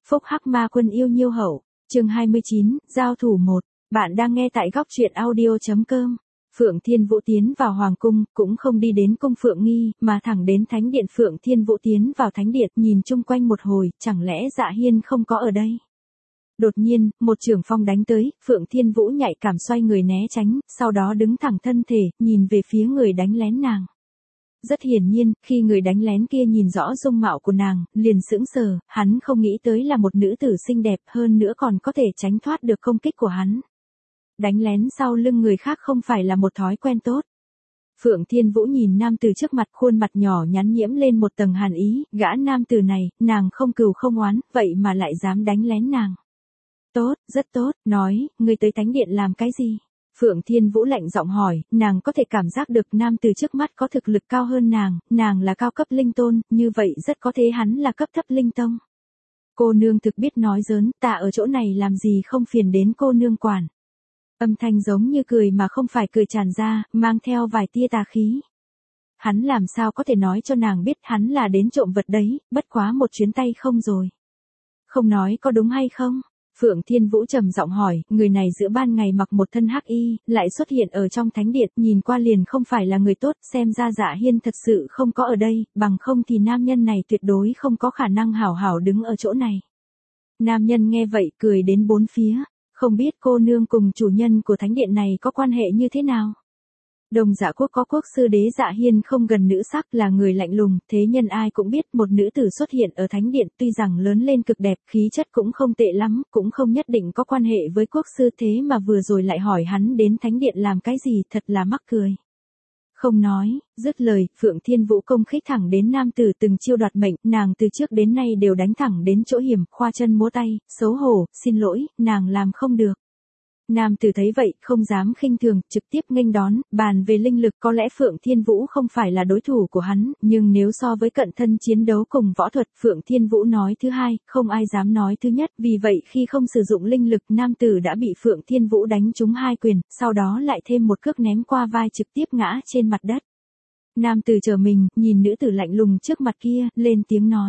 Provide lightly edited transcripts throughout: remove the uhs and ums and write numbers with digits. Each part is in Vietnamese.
Phúc Hắc Ma Quân yêu nhiêu hậu, chương 29, giao thủ 1, bạn đang nghe tại góc truyện audio.com. Phượng Thiên Vũ tiến vào Hoàng Cung, cũng không đi đến cung Phượng Nghi, mà thẳng đến Thánh Điện. Phượng Thiên Vũ tiến vào Thánh Điện, nhìn chung quanh một hồi, chẳng lẽ Dạ Hiên không có ở đây? Đột nhiên, một trường phong đánh tới, Phượng Thiên Vũ nhạy cảm xoay người né tránh, sau đó đứng thẳng thân thể, nhìn về phía người đánh lén nàng. Rất hiển nhiên, khi người đánh lén kia nhìn rõ dung mạo của nàng, liền sững sờ, hắn không nghĩ tới là một nữ tử xinh đẹp, hơn nữa còn có thể tránh thoát được công kích của hắn. Đánh lén sau lưng người khác không phải là một thói quen tốt. Phượng Thiên Vũ nhìn nam tử trước mặt, khuôn mặt nhỏ nhắn nhiễm lên một tầng hàn ý, gã nam tử này, nàng không cừu không oán, vậy mà lại dám đánh lén nàng. Tốt, rất tốt, nói, ngươi tới Thánh Điện làm cái gì? Phượng Thiên Vũ lạnh giọng hỏi, nàng có thể cảm giác được nam tử trước mắt có thực lực cao hơn nàng là cao cấp linh tôn, như vậy rất có thể hắn là cấp thấp linh tông. Cô nương thực biết nói giỡn, ta ở chỗ này làm gì không phiền đến cô nương quản. Âm thanh giống như cười mà không phải cười tràn ra, mang theo vài tia tà khí. Hắn làm sao có thể nói cho nàng biết hắn là đến trộm vật đấy, bất quá một chuyến tay không rồi. Không nói có đúng hay không? Phượng Thiên Vũ trầm giọng hỏi, người này giữa ban ngày mặc một thân hắc y, lại xuất hiện ở trong Thánh Điện, nhìn qua liền không phải là người tốt, xem ra Dạ Hiên thật sự không có ở đây, bằng không thì nam nhân này tuyệt đối không có khả năng hảo hảo đứng ở chỗ này. Nam nhân nghe vậy cười đến bốn phía, không biết cô nương cùng chủ nhân của Thánh Điện này có quan hệ như thế nào? Đồng Dạ Quốc có quốc sư đế Dạ Hiên không gần nữ sắc, là người lạnh lùng, thế nhân ai cũng biết một nữ tử xuất hiện ở Thánh Điện, tuy rằng lớn lên cực đẹp, khí chất cũng không tệ lắm, cũng không nhất định có quan hệ với quốc sư, thế mà vừa rồi lại hỏi hắn đến Thánh Điện làm cái gì, thật là mắc cười. Không nói, dứt lời, Phượng Thiên Vũ công khích thẳng đến nam tử từng chiêu đoạt mệnh, nàng từ trước đến nay đều đánh thẳng đến chỗ hiểm, khoa chân múa tay, xấu hổ, xin lỗi, nàng làm không được. Nam tử thấy vậy, không dám khinh thường, trực tiếp nghênh đón, bàn về linh lực có lẽ Phượng Thiên Vũ không phải là đối thủ của hắn, nhưng nếu so với cận thân chiến đấu cùng võ thuật, Phượng Thiên Vũ nói thứ hai, không ai dám nói thứ nhất, vì vậy khi không sử dụng linh lực, nam tử đã bị Phượng Thiên Vũ đánh trúng hai quyền, sau đó lại thêm một cước ném qua vai trực tiếp ngã trên mặt đất. Nam tử chờ mình, nhìn nữ tử lạnh lùng trước mặt kia, lên tiếng nói.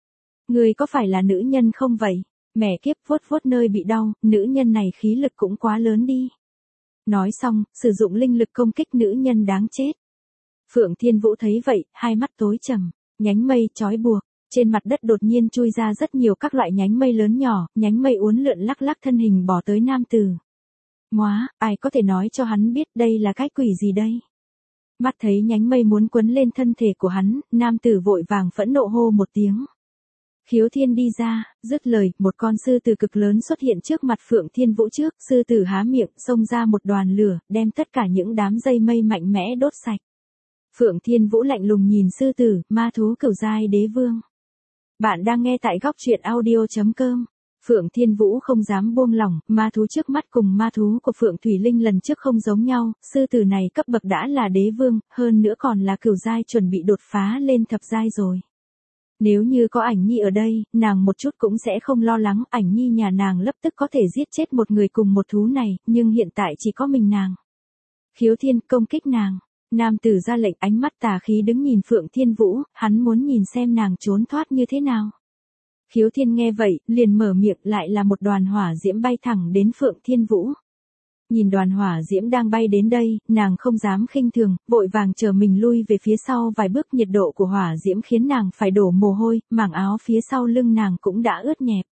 Người có phải là nữ nhân không vậy? Mẹ kiếp, vuốt vuốt nơi bị đau, nữ nhân này khí lực cũng quá lớn đi. Nói xong, sử dụng linh lực công kích nữ nhân đáng chết. Phượng Thiên Vũ thấy vậy, hai mắt tối trầm, nhánh mây trói buộc, trên mặt đất đột nhiên chui ra rất nhiều các loại nhánh mây lớn nhỏ, nhánh mây uốn lượn lắc lắc thân hình bỏ tới nam tử. Móa, ai có thể nói cho hắn biết đây là cái quỷ gì đây? Mắt thấy nhánh mây muốn quấn lên thân thể của hắn, nam tử vội vàng phẫn nộ hô một tiếng. Khiếu Thiên đi ra, dứt lời, một con sư tử cực lớn xuất hiện trước mặt Phượng Thiên Vũ trước, sư tử há miệng, xông ra một đoàn lửa, đem tất cả những đám dây mây mạnh mẽ đốt sạch. Phượng Thiên Vũ lạnh lùng nhìn sư tử, ma thú cửu giai đế vương. Bạn đang nghe tại góc truyện audio.com. Phượng Thiên Vũ không dám buông lỏng, ma thú trước mắt cùng ma thú của Phượng Thủy Linh lần trước không giống nhau, sư tử này cấp bậc đã là đế vương, hơn nữa còn là cửu giai chuẩn bị đột phá lên thập giai rồi. Nếu như có Ảnh Nhi ở đây, nàng một chút cũng sẽ không lo lắng, Ảnh Nhi nhà nàng lập tức có thể giết chết một người cùng một thú này, nhưng hiện tại chỉ có mình nàng. Khiếu Thiên công kích nàng, nam tử ra lệnh, ánh mắt tà khí đứng nhìn Phượng Thiên Vũ, hắn muốn nhìn xem nàng trốn thoát như thế nào. Khiếu Thiên nghe vậy, liền mở miệng, lại là một đoàn hỏa diễm bay thẳng đến Phượng Thiên Vũ. Nhìn đoàn hỏa diễm đang bay đến đây, nàng không dám khinh thường, vội vàng chờ mình lui về phía sau vài bước, nhiệt độ của hỏa diễm khiến nàng phải đổ mồ hôi, mảng áo phía sau lưng nàng cũng đã ướt nhẹp.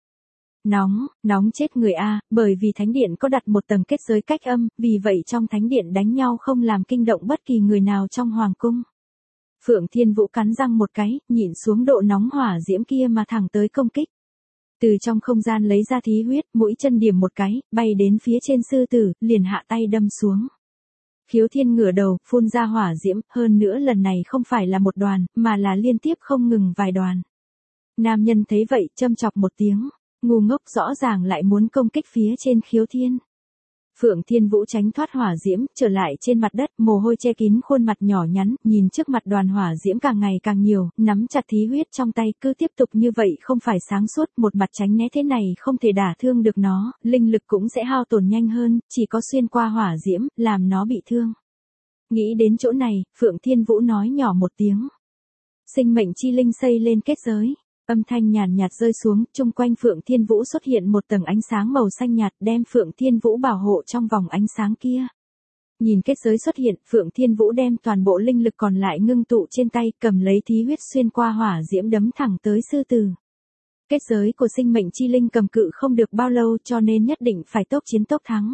Nóng chết người a, bởi vì Thánh Điện có đặt một tầng kết giới cách âm, vì vậy trong Thánh Điện đánh nhau không làm kinh động bất kỳ người nào trong hoàng cung. Phượng Thiên Vũ cắn răng một cái, nhịn xuống độ nóng hỏa diễm kia mà thẳng tới công kích. Từ trong không gian lấy ra thí huyết, mũi chân điểm một cái, bay đến phía trên sư tử, liền hạ tay đâm xuống. Khiếu Thiên ngửa đầu, phun ra hỏa diễm, hơn nữa lần này không phải là một đoàn, mà là liên tiếp không ngừng vài đoàn. Nam nhân thấy vậy, châm chọc một tiếng, ngu ngốc, rõ ràng lại muốn công kích phía trên Khiếu Thiên. Phượng Thiên Vũ tránh thoát hỏa diễm, trở lại trên mặt đất, mồ hôi che kín khuôn mặt nhỏ nhắn, nhìn trước mặt đoàn hỏa diễm càng ngày càng nhiều, nắm chặt thí huyết trong tay, cứ tiếp tục như vậy không phải sáng suốt, một mặt tránh né thế này không thể đả thương được nó, linh lực cũng sẽ hao tổn nhanh hơn, chỉ có xuyên qua hỏa diễm, làm nó bị thương. Nghĩ đến chỗ này, Phượng Thiên Vũ nói nhỏ một tiếng. Sinh mệnh chi linh xây lên kết giới. Âm thanh nhàn nhạt rơi xuống, chung quanh Phượng Thiên Vũ xuất hiện một tầng ánh sáng màu xanh nhạt đem Phượng Thiên Vũ bảo hộ trong vòng ánh sáng kia. Nhìn kết giới xuất hiện, Phượng Thiên Vũ đem toàn bộ linh lực còn lại ngưng tụ trên tay, cầm lấy thí huyết xuyên qua hỏa diễm đấm thẳng tới sư tử. Kết giới của sinh mệnh chi linh cầm cự không được bao lâu cho nên nhất định phải tốc chiến tốc thắng.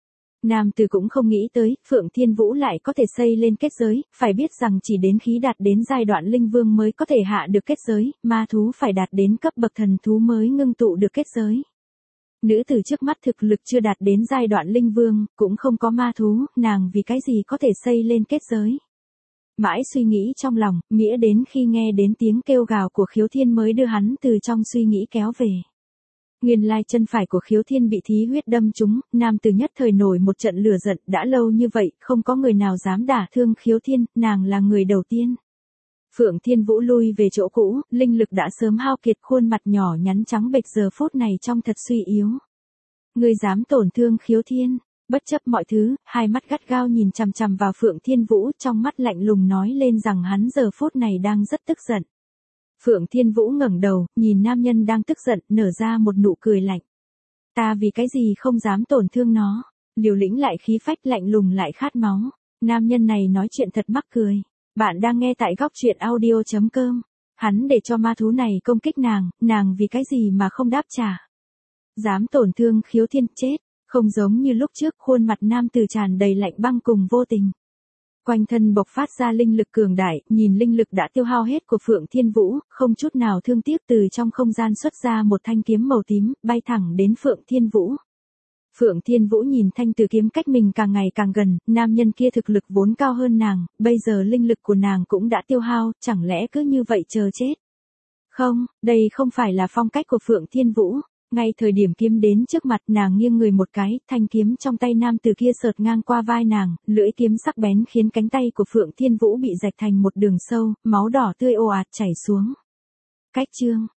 Nam tử cũng không nghĩ tới, Phượng Thiên Vũ lại có thể xây lên kết giới, phải biết rằng chỉ đến khí đạt đến giai đoạn linh vương mới có thể hạ được kết giới, ma thú phải đạt đến cấp bậc thần thú mới ngưng tụ được kết giới. Nữ tử trước mắt thực lực chưa đạt đến giai đoạn linh vương, cũng không có ma thú, nàng vì cái gì có thể xây lên kết giới. Mãi suy nghĩ trong lòng, mãi đến khi nghe đến tiếng kêu gào của Khiếu Thiên mới đưa hắn từ trong suy nghĩ kéo về. Nguyên lai chân phải của Khiếu Thiên bị thí huyết đâm trúng, nam tử nhất thời nổi một trận lửa giận, đã lâu như vậy, không có người nào dám đả thương Khiếu Thiên, nàng là người đầu tiên. Phượng Thiên Vũ lui về chỗ cũ, linh lực đã sớm hao kiệt, khuôn mặt nhỏ nhắn trắng bệch giờ phút này trông thật suy yếu. Ngươi dám tổn thương Khiếu Thiên, bất chấp mọi thứ, hai mắt gắt gao nhìn chằm chằm vào Phượng Thiên Vũ, trong mắt lạnh lùng nói lên rằng hắn giờ phút này đang rất tức giận. Phượng Thiên Vũ ngẩng đầu, nhìn nam nhân đang tức giận, nở ra một nụ cười lạnh. Ta vì cái gì không dám tổn thương nó, liều lĩnh lại khí phách, lạnh lùng lại khát máu. Nam nhân này nói chuyện thật mắc cười. Bạn đang nghe tại góc truyện audio.com. Hắn để cho ma thú này công kích nàng vì cái gì mà không đáp trả. Dám tổn thương Khiếu Thiên, chết. Không giống như lúc trước, khuôn mặt nam tử tràn đầy lạnh băng cùng vô tình. Quanh thân bộc phát ra linh lực cường đại, nhìn linh lực đã tiêu hao hết của Phượng Thiên Vũ, không chút nào thương tiếc từ trong không gian xuất ra một thanh kiếm màu tím, bay thẳng đến Phượng Thiên Vũ. Phượng Thiên Vũ nhìn thanh tử kiếm cách mình càng ngày càng gần, nam nhân kia thực lực vốn cao hơn nàng, bây giờ linh lực của nàng cũng đã tiêu hao, chẳng lẽ cứ như vậy chờ chết? Không, đây không phải là phong cách của Phượng Thiên Vũ. Ngay thời điểm kiếm đến trước mặt, nàng nghiêng người một cái, thanh kiếm trong tay nam tử kia sượt ngang qua vai nàng, lưỡi kiếm sắc bén khiến cánh tay của Phượng Thiên Vũ bị rạch thành một đường sâu, máu đỏ tươi ồ ạt chảy xuống. Cách chương